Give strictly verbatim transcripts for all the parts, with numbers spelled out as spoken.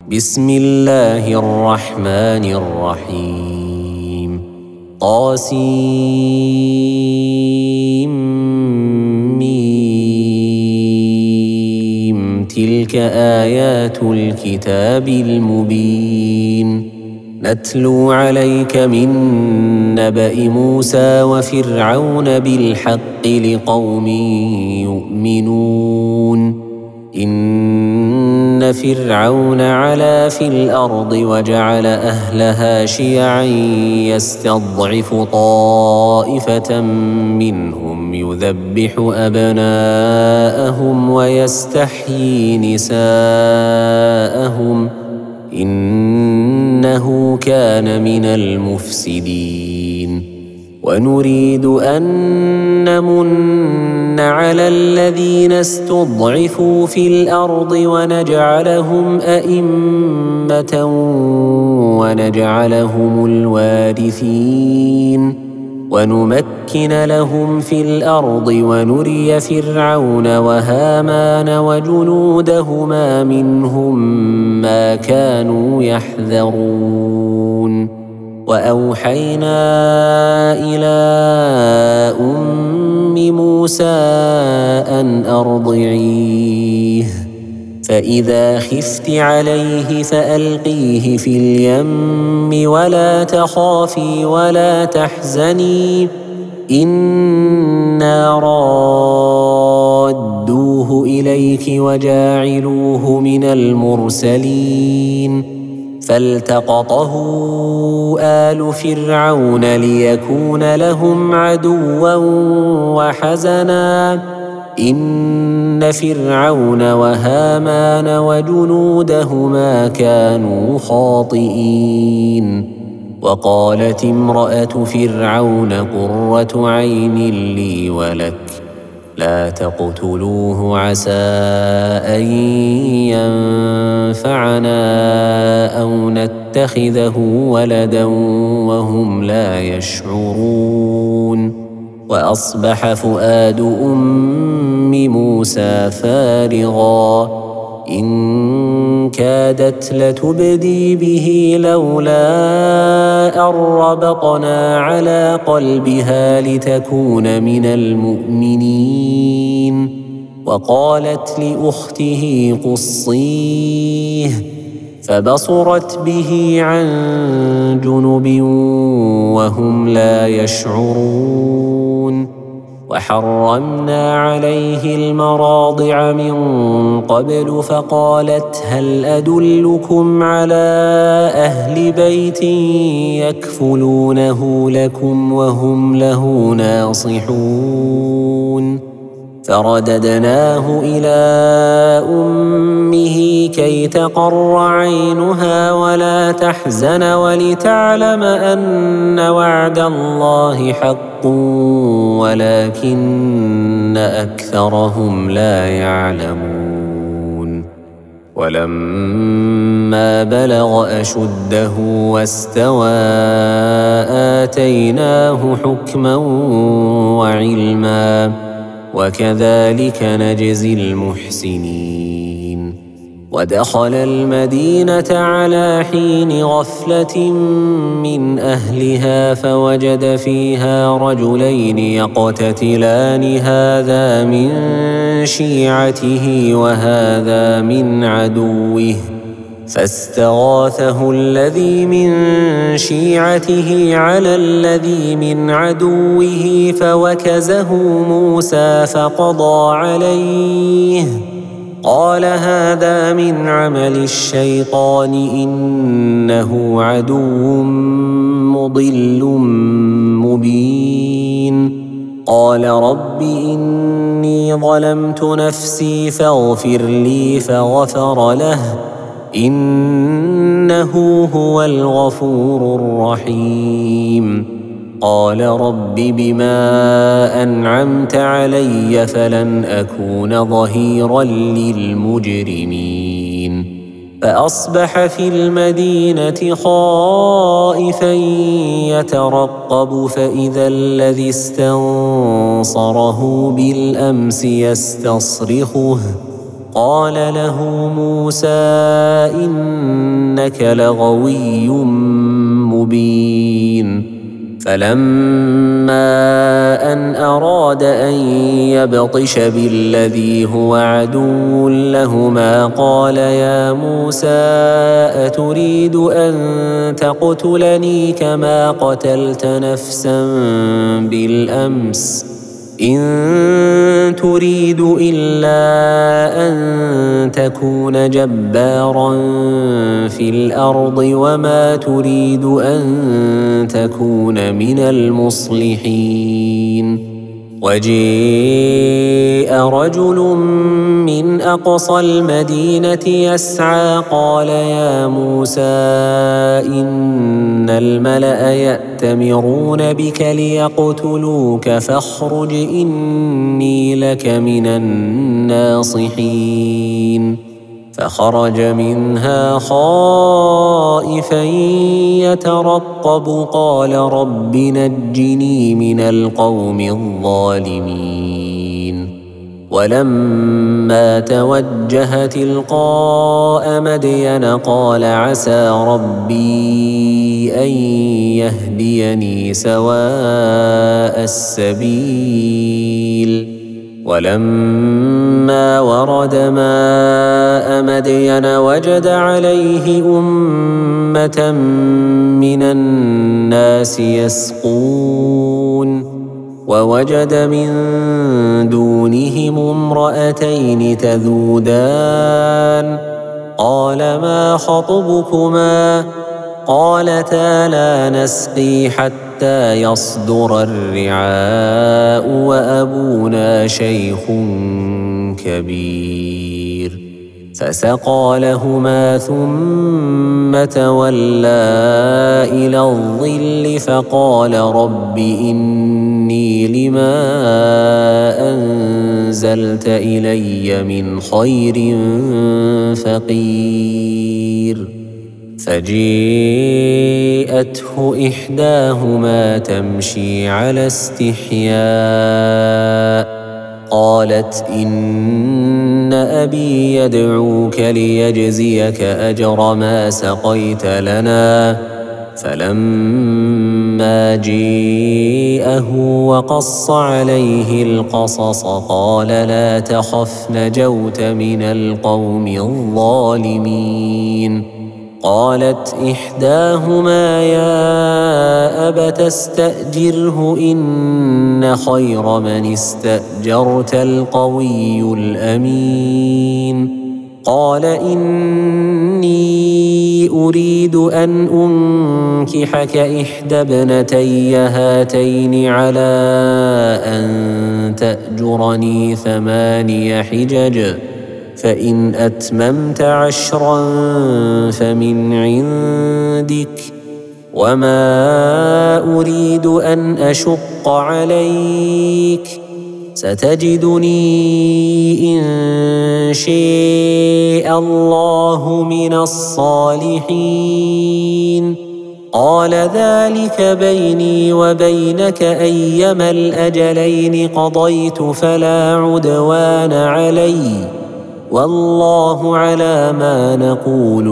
بسم الله الرحمن الرحيم طاسيم تلك آيات الكتاب المبين نتلو عليك من نبأ موسى وفرعون بالحق لقوم يؤمنون إن فرعون علا في الأرض وجعل أهلها شيعا يستضعف طائفة منهم يذبح أبناءهم ويستحيي نساءهم إنه كان من المفسدين ونريد أن نمن على الذين استضعفوا في الأرض ونجعلهم أئمة ونجعلهم الوارثين ونمكن لهم في الأرض ونري فرعون وهامان وجنودهما منهم ما كانوا يحذرون وأوحينا إلى أم موسى أن أرضعيه فإذا خفت عليه فألقيه في اليم ولا تخافي ولا تحزني إنا رادوه إليك وجاعلوه من المرسلين فالتقطه آل فرعون ليكون لهم عدوا وحزنا إن فرعون وهامان وجنودهما كانوا خاطئين وقالت امرأة فرعون قرة عين لي ولك لا تقتلوه عسى أن ينفعنا أو نتخذه ولدا وهم لا يشعرون وأصبح فؤاد أم موسى فارغا إن كادت لتبدي به لولا أن ربطنا على قلبها لتكون من المؤمنين وقالت لأخته قصيه فبصرت به عن جنب وهم لا يشعرون وحرمنا عليه المراضع من قبل فقالت هل أدلكم على أهل بيت يكفلونه لكم وهم له ناصحون فرددناه إلى أمه كي تقر عينها ولا تحزن ولتعلم أن وعد الله حق ولكن أكثرهم لا يعلمون ولما بلغ أشده واستوى آتيناه حكما وعلما وكذلك نجزي المحسنين ودخل المدينة على حين غفلة من أهلها فوجد فيها رجلين يقتتلان هذا من شيعته وهذا من عدوه فاستغاثه الذي من شيعته على الذي من عدوه فوكزه موسى فقضى عليه قال هذا من عمل الشيطان إنه عدو مضل مبين قال رب إني ظلمت نفسي فاغفر لي فغفر له إنه هو الغفور الرحيم قال رب بما أنعمت علي فلن أكون ظهيرا للمجرمين فأصبح في المدينة خائفا يترقب فإذا الذي استنصره بالأمس يستصرخه قال له موسى إنك لغوي مبين فلما أن أراد أن يبطش بالذي هو عدو لهما قال يا موسى أتريد أن تقتلني كما قتلت نفسا بالأمس إن تريد إلا أن تكون جبارا في الأرض وما تريد أن تكون من المصلحين وجيء رجل من أقصى المدينة يسعى قال يا موسى إن الملأ يأتمرون بك ليقتلوك فاخرج إني لك من الناصحين فخرج منها خائفا يترقب قال رب نجني من القوم الظالمين ولما توجه تلقاء مدين قال عسى ربي أن يهديني سواء السبيل ولما ورد ماء مدين وجد عليه أمة من الناس يسقون ووجد من دونهم امرأتين تذودان قال ما خطبكما قالتا لا نسقي حتى يصدر الرعاء وأبونا شيخ كبير فسقى لهما ثم تولى إلى الظل فقال رب إني لما أنزلت إلي من خير فقير فجيءته إحداهما تمشي على استحياء قالت إن أبي يدعوك ليجزيك أجر ما سقيت لنا فلما جيءه وقص عليه القصص قال لا تخف نجوت من القوم الظالمين قالت إحداهما يا أبت استأجره إن خير من استأجرت القوي الأمين قال إني أريد أن أنكحك إحدى ابنتي هاتين على أن تأجرني ثماني حجج فإن أتممت عشرا فمن عندك وما أريد أن أشق عليك ستجدني إن شاء الله من الصالحين قال ذلك بيني وبينك أيما الأجلين قضيت فلا عدوان علي والله على ما نقول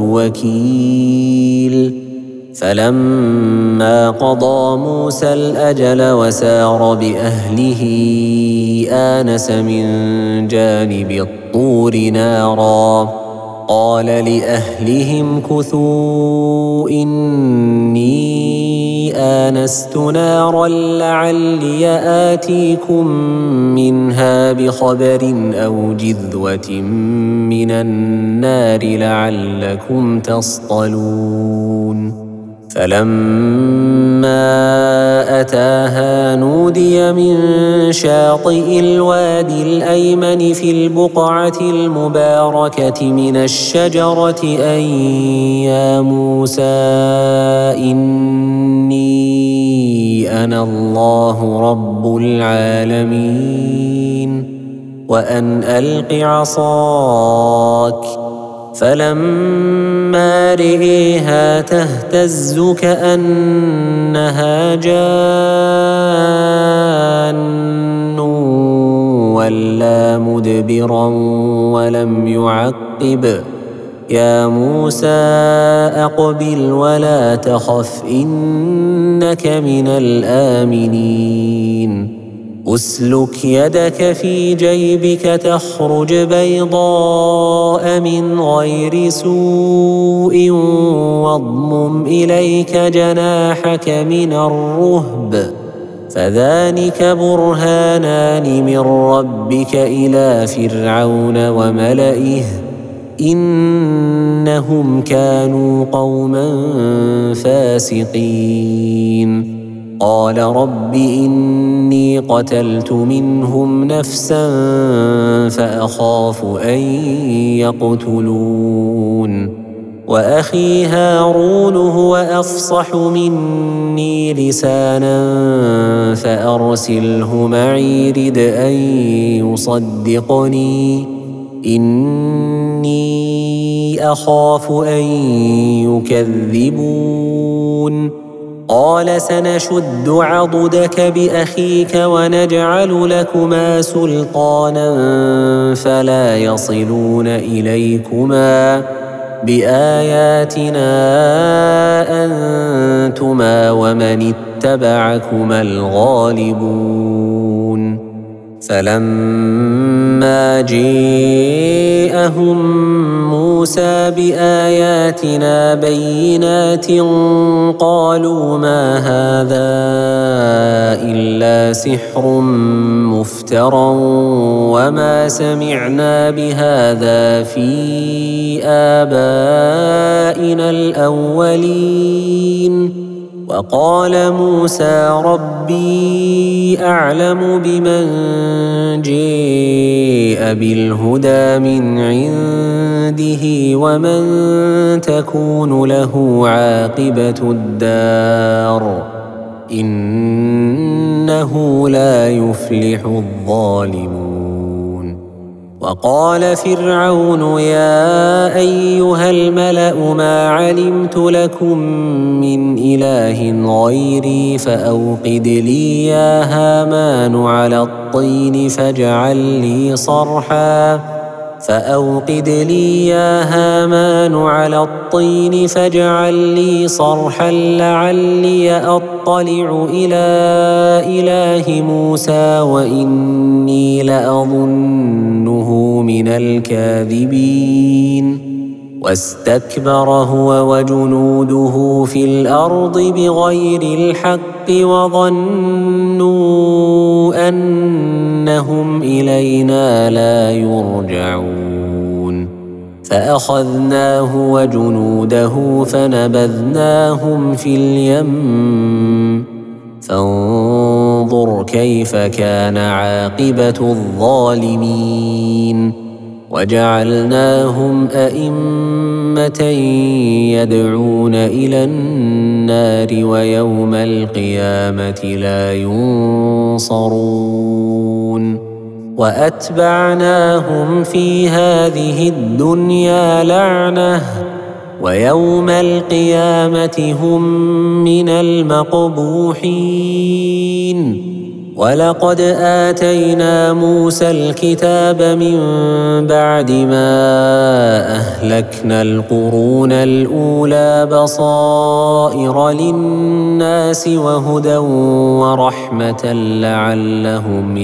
وكيل فلما قضى موسى الأجل وسار بأهله آنس من جانب الطور نارا قال لأهلهم كثوا إني آنست نارا لعلي آتيكم منها بخبر أو جذوة من النار لعلكم تصطلون فلما أتاها نودي من شاطئ الوادي الأيمن في البقعة المباركة من الشجرة أن يا موسى إني أنا الله رب العالمين وأن ألق عصاك فلما رئيها تهتز كأنها جان ولى مدبرا ولم يعقب. يا موسى أقبل ولا تخف إنك من الآمنين. أسلك يدك في جيبك تخرج بيضاء من غير سوء واضمم إليك جناحك من الرهب فذلك برهانان من ربك إلى فرعون وملئه إنهم كانوا قوما فاسقين. قال رب إني قتلت منهم نفسا فأخاف أن يقتلون وأخي هارون هو أفصح مني لسانا فأرسله معي رد أن يصدقني إني أخاف أن يكذبون. قال سنشد عضدك بأخيك ونجعل لكما سلطانا فلا يصلون إليكما بآياتنا أنتما ومن اتبعكما الغالبون. فلما جاءهم موسى بآياتنا بينات قالوا ما هذا إلا سحر مفترى وما سمعنا بهذا في آبائنا الأولين. وقال موسى ربي أعلم بمن جاء بالهدى من عنده ومن تكون له عاقبة الدار إنه لا يفلح الظالمون. وقال فرعون يا أيها الملأ ما علمت لكم من إله غيري فأوقد لي يا هامان على الطين فاجعل لي صرحا فأوقد لي يا هامان على الطين فاجعل لي صرحا لعلي أطلع إلى إله موسى وإني لأظنه من الكاذبين. واستكبر هو وجنوده في الأرض بغير الحق وظنوا أنهم إلينا لا يرجعون. فأخذناه وجنوده فنبذناهم في اليم فانظر كيف كان عاقبة الظالمين. وجعلناهم أئمة يدعون إلى النار ويوم القيامة لا ينصرون. وأتبعناهم في هذه الدنيا لعنة ويوم القيامة هم من المقبوحين. ولقد آتينا موسى الكتاب من بعد ما أهلكنا القرون الأولى بصائر للناس وهدى ورحمة لعلهم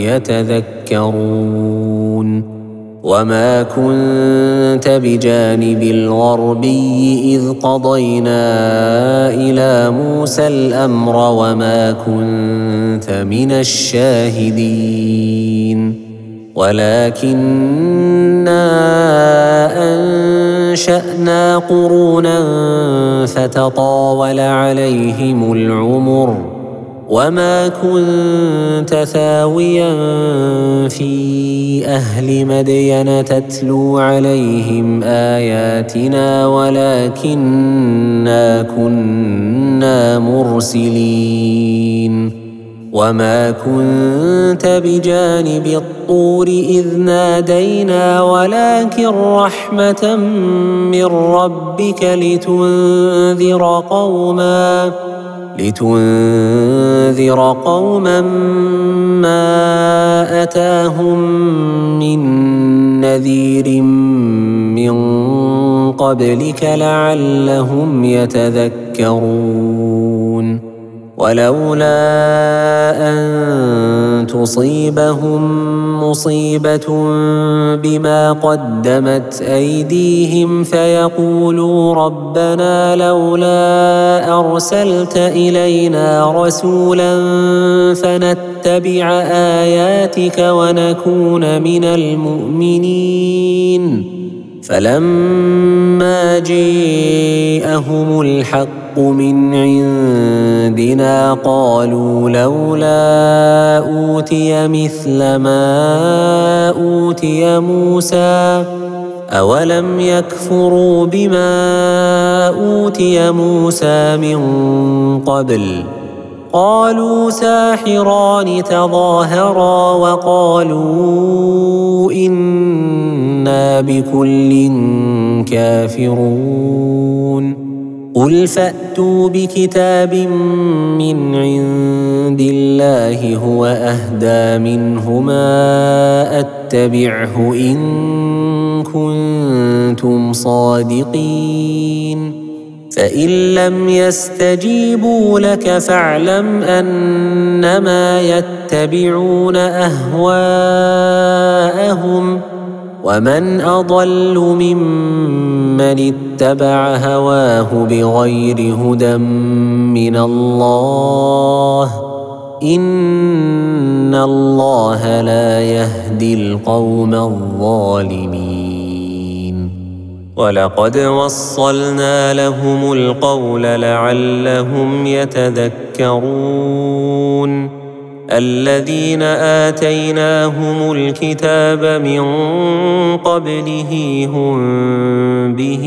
يتذكرون. وما كنت بجانب الغربي إذ قضينا إلى موسى الأمر وما كنت من الشاهدين ولكننا أنشأنا قرونا فتطاول عليهم العمر وما كنت ثاويا في أهل مدين تتلو عليهم آياتنا ولكننا كنا مرسلين. وما كنت بجانب الطور إذ نادينا ولكن رحمة من ربك لتنذر قوما لتنذر لتنذر قوما ما أتاهم من نذير من قبلك لعلهم يتذكرون ولولا أن تصيبهم مصيبة بما قدمت أيديهم فيقولوا ربنا لولا أرسلت إلينا رسولا فنتبع آياتك ونكون من المؤمنين فلما جاءهم الحق من عندنا قالوا لولا أوتي مثل ما أوتي موسى أولم يكفروا بما أوتي موسى من قبل قالوا ساحران تظاهرا وقالوا إنا بكل كافرون قل فأتوا بكتاب من عند الله هو أهدى منهما أتبعه إن كنتم صادقين فإن لم يستجيبوا لك فاعلم أنما يتبعون أهواءهم ومن أضل ممن اتبع هواه بغير هدى من الله إن الله لا يهدي القوم الظالمين ولقد وصلنا لهم القول لعلهم يتذكرون الذين آتيناهم الكتاب من قبله هم به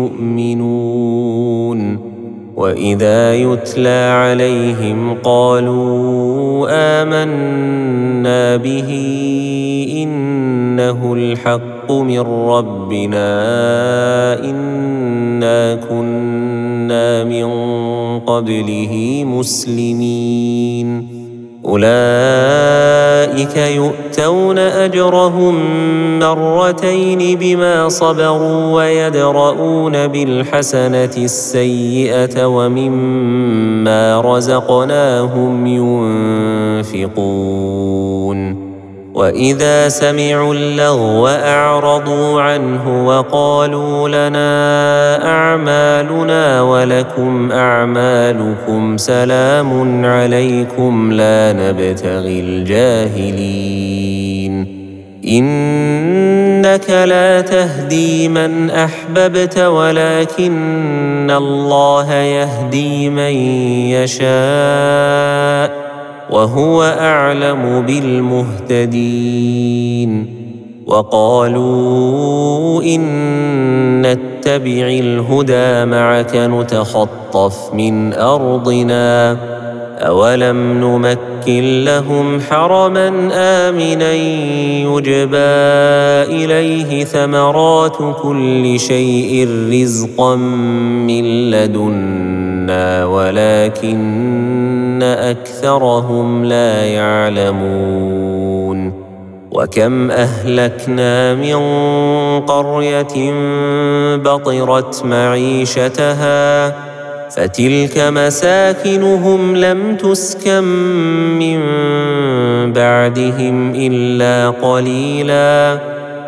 يؤمنون وإذا يتلى عليهم قالوا آمنا به إنه الحق من ربنا إنا كنا من قبله مسلمين أولئك يؤتون أجرهم مرتين بما صبروا ويدرؤون بالحسنة السيئة ومما رزقناهم ينفقون وإذا سمعوا اللغو أعرضوا عنه وقالوا لنا أعمالنا ولكم أعمالكم سلام عليكم لا نبتغي الجاهلين إنك لا تهدي من أحببت ولكن الله يهدي من يشاء وهو أعلم بالمهتدين وقالوا إن نتبع الهدى معك نتخطف من أرضنا أولم نمكن لهم حرما آمنا يجبى إليه ثمرات كل شيء رزقا من لدنا ولكن أكثرهم لا يعلمون وكم أهلكنا من قرية بطرت معيشتها فتلك مساكنهم لم تسكن من بعدهم إلا قليلا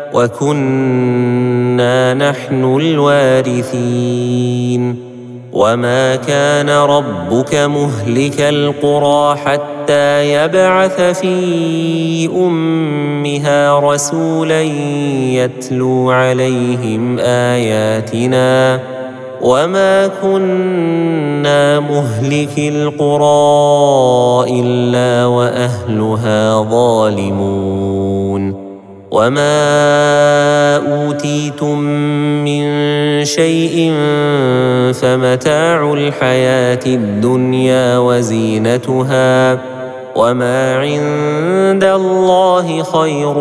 وكنا نحن الوارثين وما كان ربك مهلك القرى حتى يبعث في أمها رسولا يتلو عليهم آياتنا وما كنا مهلك القرى إلا وأهلها ظالمون وما أوتيتم من شيء فمتاع الحياة الدنيا وزينتها وما عند الله خير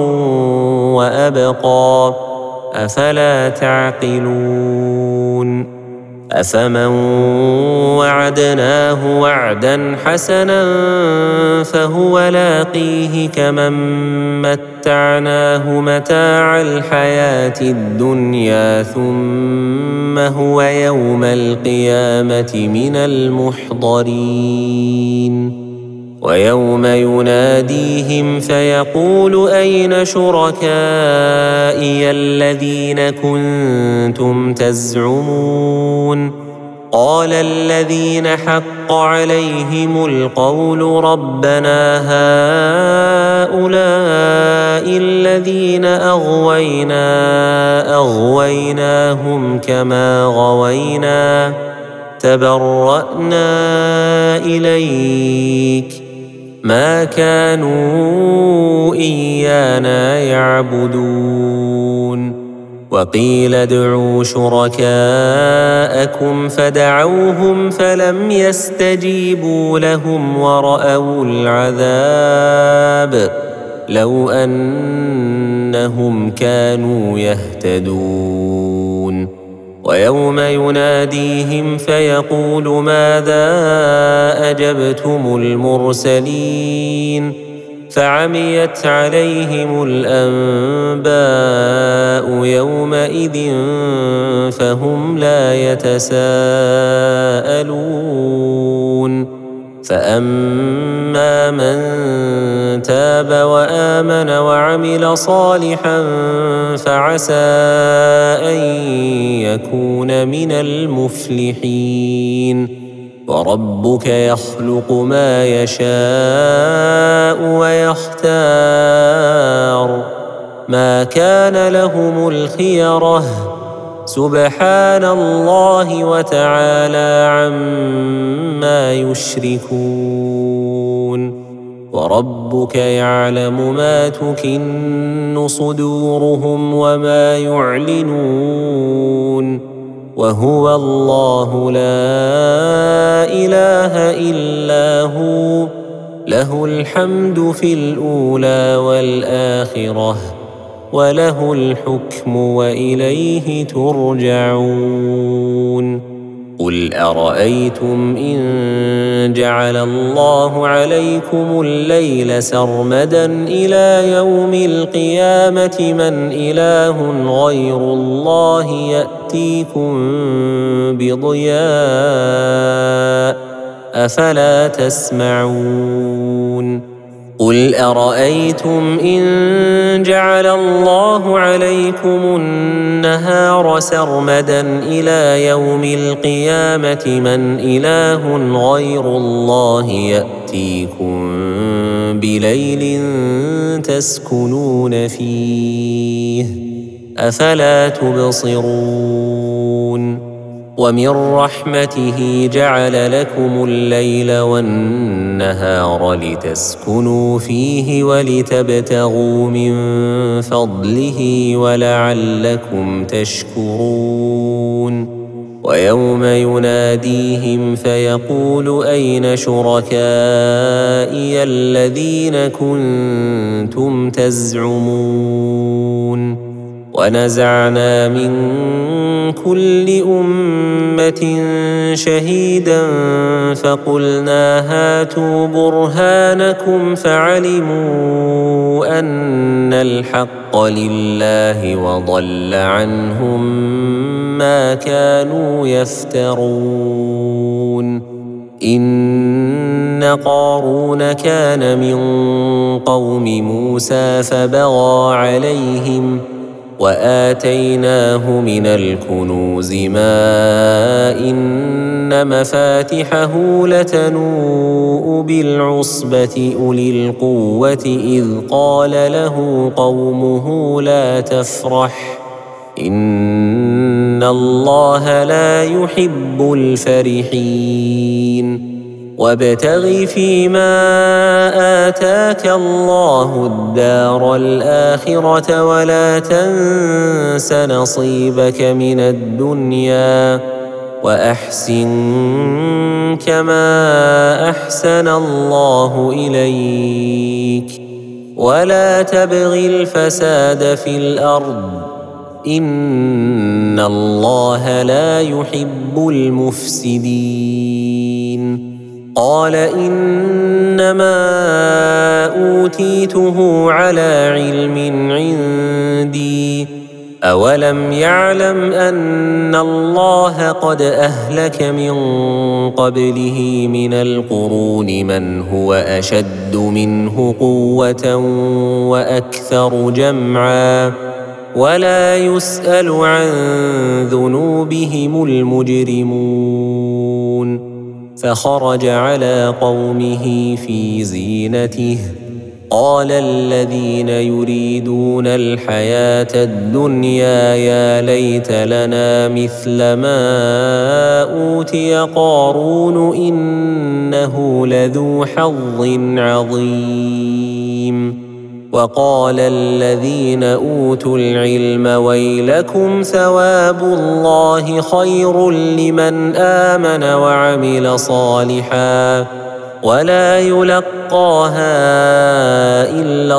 وأبقى أفلا تعقلون أفمن وعدناه وعدا حسنا فهو لاقيه كمن متعناه متاع الحياة الدنيا ثم هو يوم القيامة من المحضرين ويوم يناديهم فيقول أين شركائي الذين كنتم تزعمون قال الذين حق عليهم القول ربنا هؤلاء الذين أغوينا أغويناهم كما غوينا تبرأنا إليك ما كانوا إيانا يعبدون وقيل ادعوا شركاءكم فدعوهم فلم يستجيبوا لهم ورأوا العذاب لو أنهم كانوا يهتدون ويوم يناديهم فيقول ماذا أجبتم المرسلين فعميت عليهم الأنباء يومئذ فهم لا يتساءلون فأما من تاب وآمن وعمل صالحا فعسى أن يكون من المفلحين وربك يخلق ما يشاء ويختار ما كان لهم الخيرة سبحان الله وتعالى عما يشركون وربك يعلم ما تكن صدورهم وما يعلنون وهو الله لا إله إلا هو له الحمد في الأولى والآخرة وله الحكم وإليه ترجعون قل أرأيتم إن جعل الله عليكم الليل سرمدا إلى يوم القيامة من إله غير الله يأتيكم بضياء أفلا تسمعون قل أرأيتم إن جعل الله عليكم النهار سرمدا إلى يوم القيامة من إله غير الله يأتيكم بليل تسكنون فيه أفلا تبصرون ومن رحمته جعل لكم الليل والنهار لتسكنوا فيه ولتبتغوا من فضله ولعلكم تشكرون ويوم يناديهم فيقول أين شركائي الذين كنتم تزعمون ونزعنا من كل أمة شهيدا فقلنا هاتوا برهانكم فعلموا أن الحق لله وضل عنهم ما كانوا يفترون إن قارون كان من قوم موسى فبغى عليهم وآتيناه من الكنوز ما إن مفاتحه لتنوء بالعصبة أولي القوة إذ قال له قومه لا تفرح إن الله لا يحب الفرحين وابتغ فيما آتاك الله الدار الآخرة ولا تنس نصيبك من الدنيا وأحسن كما أحسن الله إليك ولا تبغ الفساد في الأرض إن الله لا يحب المفسدين. قال إنما أوتيته على علم عندي أولم يعلم أن الله قد أهلك من قبله من القرون من هو أشد منه قوة وأكثر جمعا ولا يسأل عن ذنوبهم المجرمون. فخرج على قومه في زينته قال الذين يريدون الحياة الدنيا يا ليت لنا مثل ما أوتي قارون إنه لذو حظ عظيم. وقال الذين أوتوا العلم ويلكم ثواب الله خير لمن آمن وعمل صالحا ولا يلقاها إلا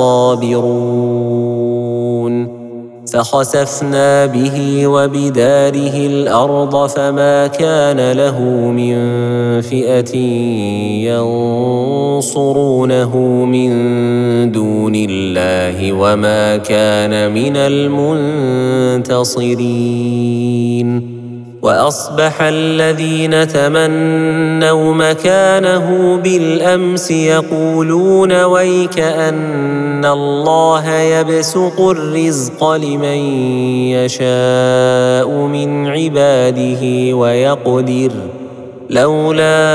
الصابرون. فخسفنا به وبداره الأرض فما كان له من فئة ينصرونه من دون الله وما كان من المنتصرين. وأصبح الذين تمنوا مكانه بالأمس يقولون ويك أن الله يبسط الرزق لمن يشاء من عباده ويقدر لولا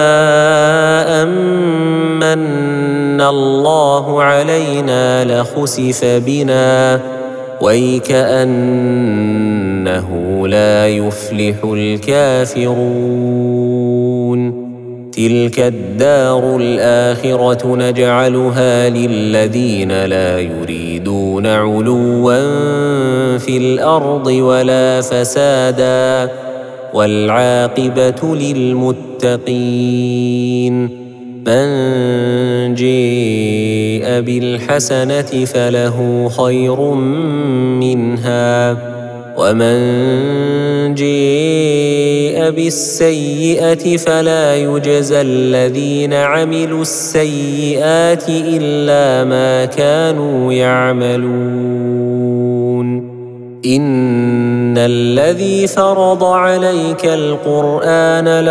أمن الله علينا لخسف بنا ويكأنه لا يفلح الكافرون. تلك الدار الآخرة نجعلها للذين لا يريدون علوا في الأرض ولا فسادا والعاقبة للمتقين. من جاء بالحسنة فله خير منها ومن جاء بالسيئة فلا يجزى الذين عملوا السيئات إلا ما كانوا يعملون. إن الذي فرض عليك القرآن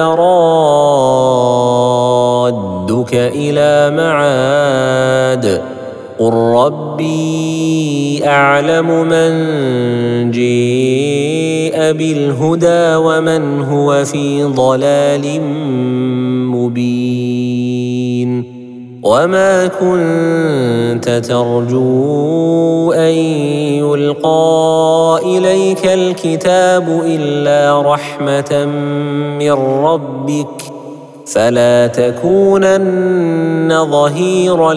لرادك إلى معاد قل ربي أعلم من جاء بالهدى ومن هو في ضلال مبين. وما كنت ترجو أن يلقى إليك الكتاب إلا رحمة من ربك فلا تكونن ظهيرا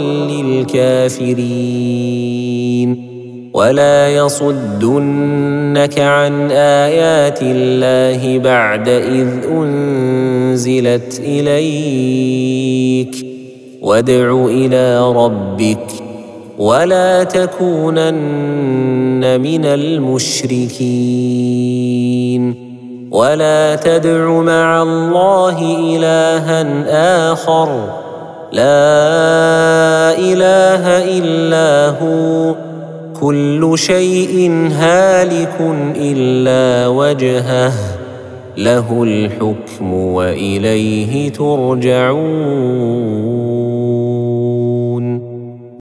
للكافرين. ولا يصدنك عن آيات الله بعد إذ أنزلت إليك وادع إلى ربك ولا تكونن من المشركين. ولا تدع مع الله إلها آخر لا إله إلا هو كل شيء هالك إلا وجهه له الحكم وإليه ترجعون.